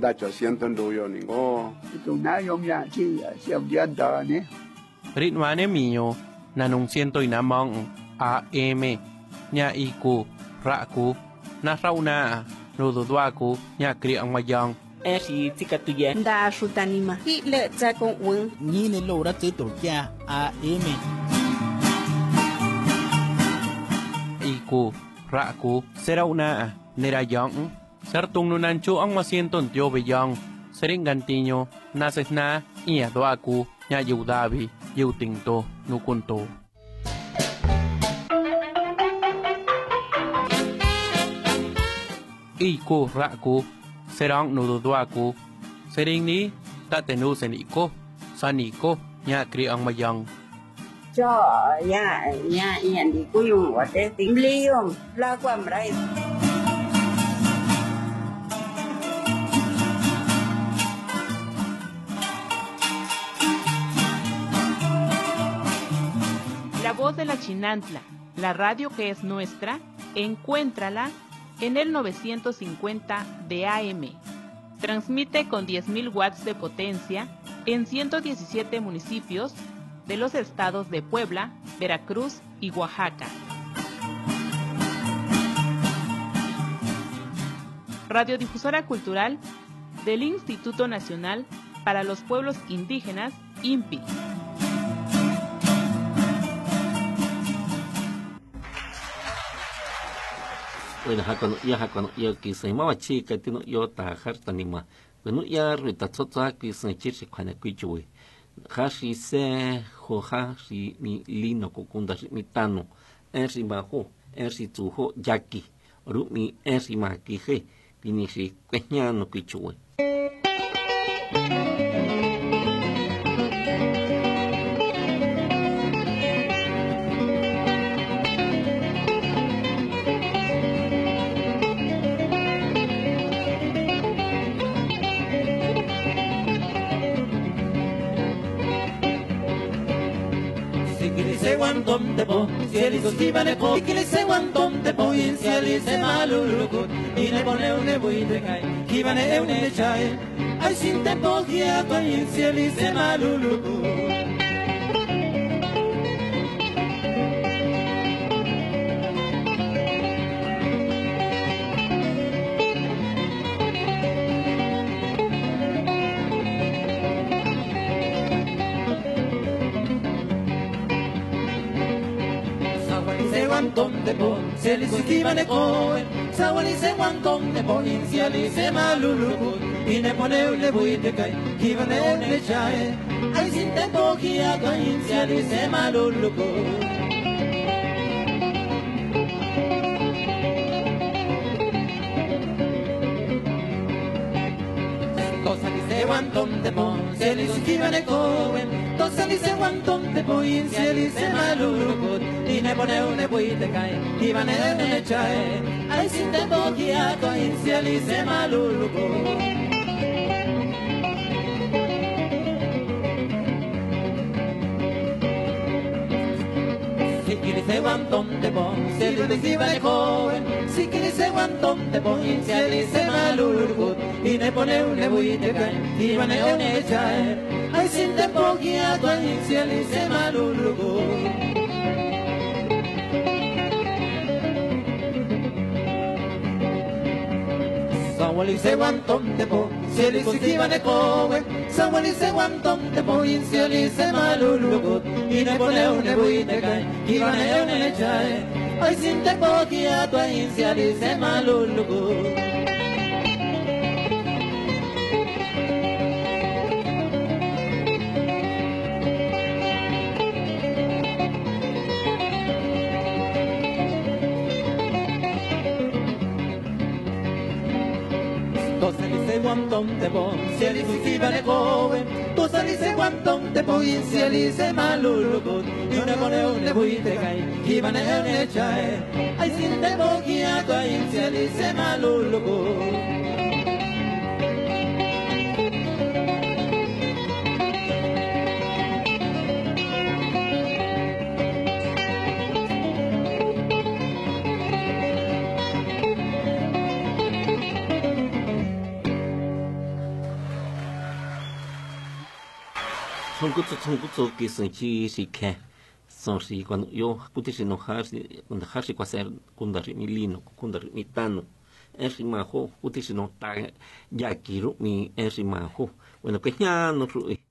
đã cho xiên tuần đồ yo nè ngô tụi nó giống như chi xem dân tờ nè rit wa ne miyo na nung siento ina mong AM nya iku raku na rauna no dudwaku nya kri ang mayang si tikatuya nda shutanima hi le cha con un ni ne lo ra tu to ya AM iku raku serauna nerayang sartung nunanchu ang masienton tio beyang sering gantiño nasesna iya doaku nya yudabi yutingto nukunto iku raku serang nududuaku sering ni tatenu seniko saniko nya kri ang mayang cho ya đi cô dùng ở đây tính ly không la qua mà đây La Voz de la Chinantla, la radio que es nuestra, encuéntrala en el 950 de AM. Transmite con 10.000 watts de potencia en 117 municipios de los estados de Puebla, Veracruz y Oaxaca. Radiodifusora cultural del Instituto Nacional para los Pueblos Indígenas, INPI. Bueno, hakano ya que se llama chica tino yo ta hartanima. Bueno, ya ruta tsotsa que se chiche kwana kuichwe. Hashi se hoja si ni lino kokunda mi tano. Ensi bajo, ensi tuho yaki. Rumi ensi makije. Pinishi kwenyano kuichwe. Donde po, si el hizo si vale po, y que le se donde po, y si el hice maluluco, y le pone un buite cae, que van a un echae, ay sin tempo guiato, y si el hice maluluco. Donde po, se li si va ne coe, sawali se donde po, in si ali se maluluco, y ne pone un buite cae, que va ne un echae, ay sin tempo guiato, in si ali se maluluco. Donde po, se li si va ne coe, tosa li se donde po, in si ali se maluluco, y ne pone un buite cae, que va ne un echae, ay sin tempo guiato, in si ali se maluluco. Se donde po, se li si va ne coe, si que se donde po, in si ali se maluluco, y ne pone un buite cae, que va ne un echae, ay sin tempo guiato, in si ali se maluluco. Sawali se donde po, si li si va ne coe, sawali se donde po, in si ali se maluluco, y ne pone un buite cae, que va ne un echae, ay sin tempo guiato, in si ali se maluluco. Donde po, si el si va ne coe, tu salise donde po, in si ali se maluluco, y ne pone un buite cae, que va ne un echae, ay sin tempo guiato, in si ali se maluluco. son que son chi que son si cuando yo pude se enojar cuando hace hacer cuando milino cuando mitano es rimajo pude se no ta ya quiero mi es rimajo bueno que ya no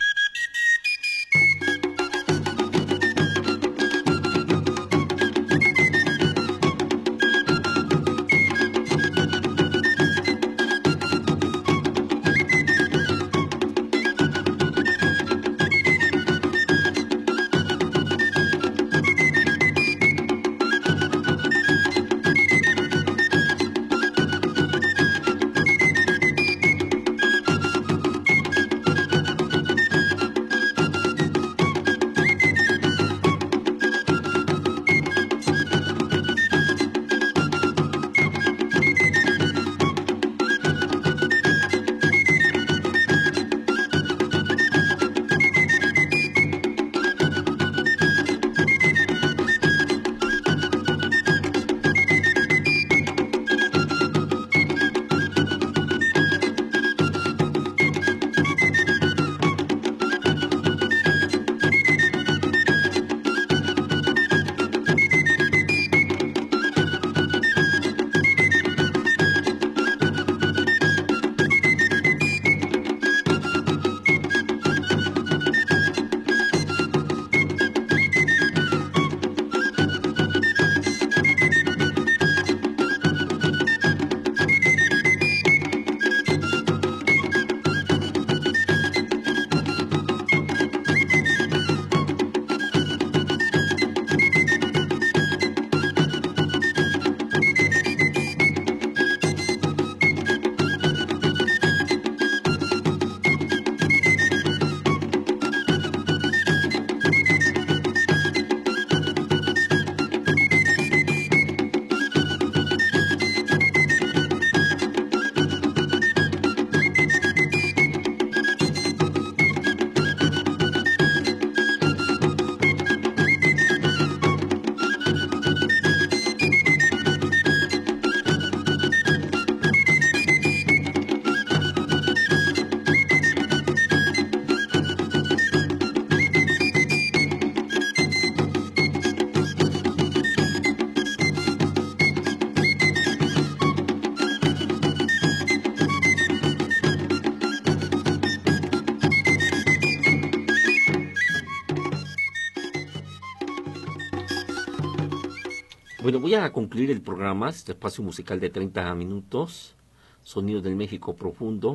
Bueno, voy a concluir el programa, este espacio musical de 30 minutos, Sonidos del México Profundo,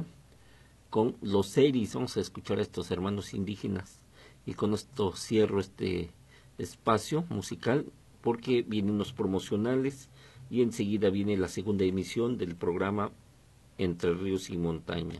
con los seris. Vamos a escuchar a estos hermanos indígenas. Y con esto cierro este espacio musical, porque vienen unos promocionales y enseguida viene la segunda emisión del programa Entre Ríos y Montaña.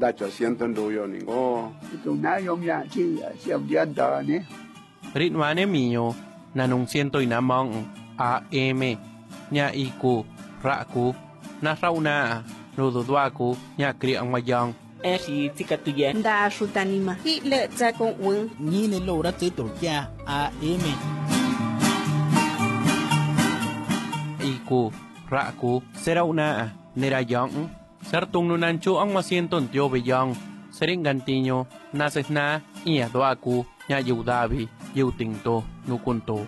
dacho sienten duyo ningo. Tụng na yom ya chi xem điện tờ nè. Ritwane miyo nanong siento inamong AM nya iku raku na rauna nududwaku nya kriang mayong Eshi tikatuye. Nda sutanima. Hi le cha con un. Ni ne lo ra tứ tổ cha AM. iku raku serauna nerayong sartung nunancho ang masienton tio beyong sering gantiño nasesna iya doaku nya yudabi yutingto nukunto.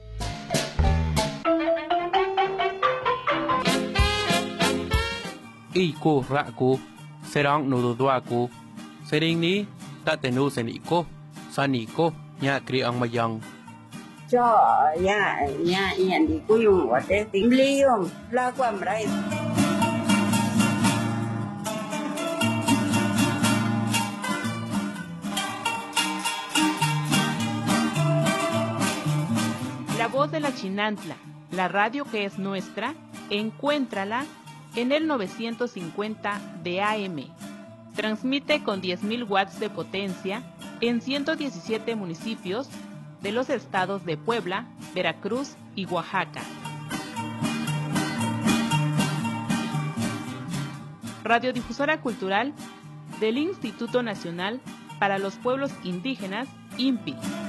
Iku raku serang nududuaku sering ni tak tenu seniko saniko nya kri ang mayang Cho ya yên đi cô dùng của thế tính lý không lo qua mà đây. La voz de la Chinantla, la radio que es nuestra, encuéntrala en el 950 de AM. Transmite con 10.000 watts de potencia en 117 municipios de los estados de Puebla, Veracruz y Oaxaca. Radiodifusora cultural del Instituto Nacional para los Pueblos Indígenas, INPI.